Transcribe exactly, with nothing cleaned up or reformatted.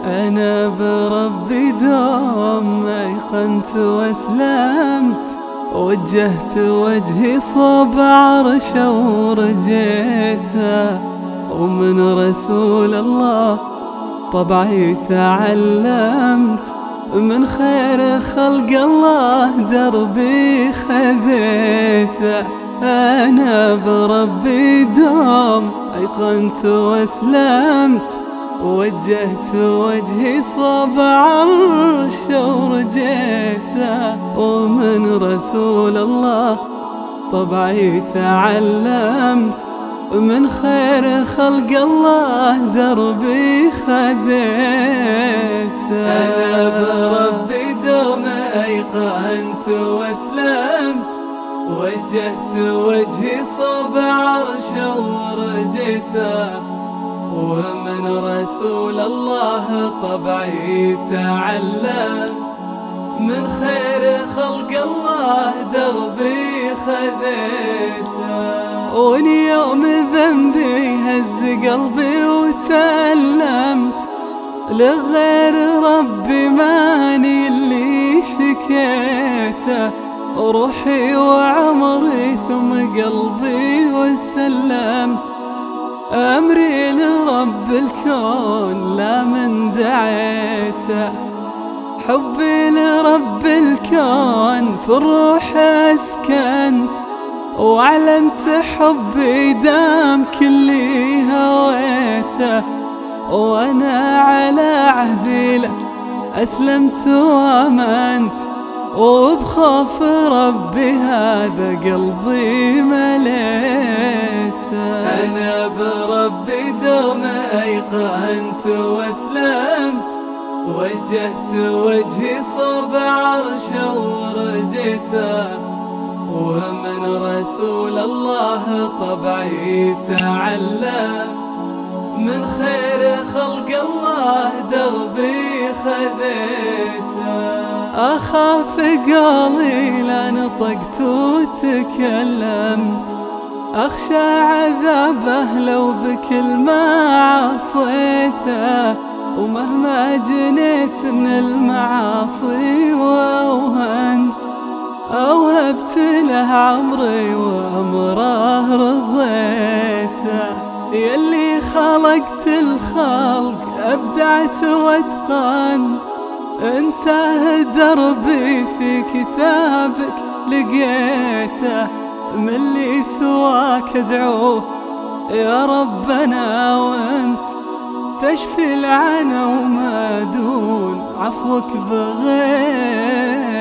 أنا بربي دوم أيقنت وأسلمت، وجهت وجهي صوب عرشه ورجيته، ومن رسول الله طبعي تعلمت، من خير خلق الله دربي خذيته. أنا بربي دوم أيقنت وأسلمت، وجهت وجهي صوب عرشه ورجيته، ومن رسول الله طبعي تعلمت، من خير خلق الله دربي خذيته. أنا بربي دوم أيقنت وأسلمت، وجهت وجهي صوب عرشه ورجيته، ومن رسول الله طبعي تعلمت، من خير خلق الله دربي خذيته. ونيوم ذنبي هز قلبي وتألمت، لغير ربي ماني اللي شكيته، روحي وعمري ثم قلبي وسلمت، أمري لرب الكون لا من دعيته، حبي لرب الكون في الروح أسكنت، وأعلنت حبي دام كلي هويته، وأنا على عهدي له أسلمت وآمنت، وبخوف ربي هذا قلبي مليته. أنا بربي دوم أيقنت وأسلمت، وجهت وجهي صوب عرشه ورجيته، ومن رسول الله طبعي تعلمت، من خير خلق الله دربي خذيته. أخاف قولي لا نطقت وتكلمت، أخشى عذابه لو بكل ما عصيته، ومهما جنيت من المعاصي وأوهنت، أوهبت له عمري وأمره رضيته. يلي خلقت الخلق أبدعت واتقنت، انتهى دربي في كتابك لقيته، من اللي سواك ادعوه يا ربنا، وانت تشفي العنا وما دون عفوك بغيت.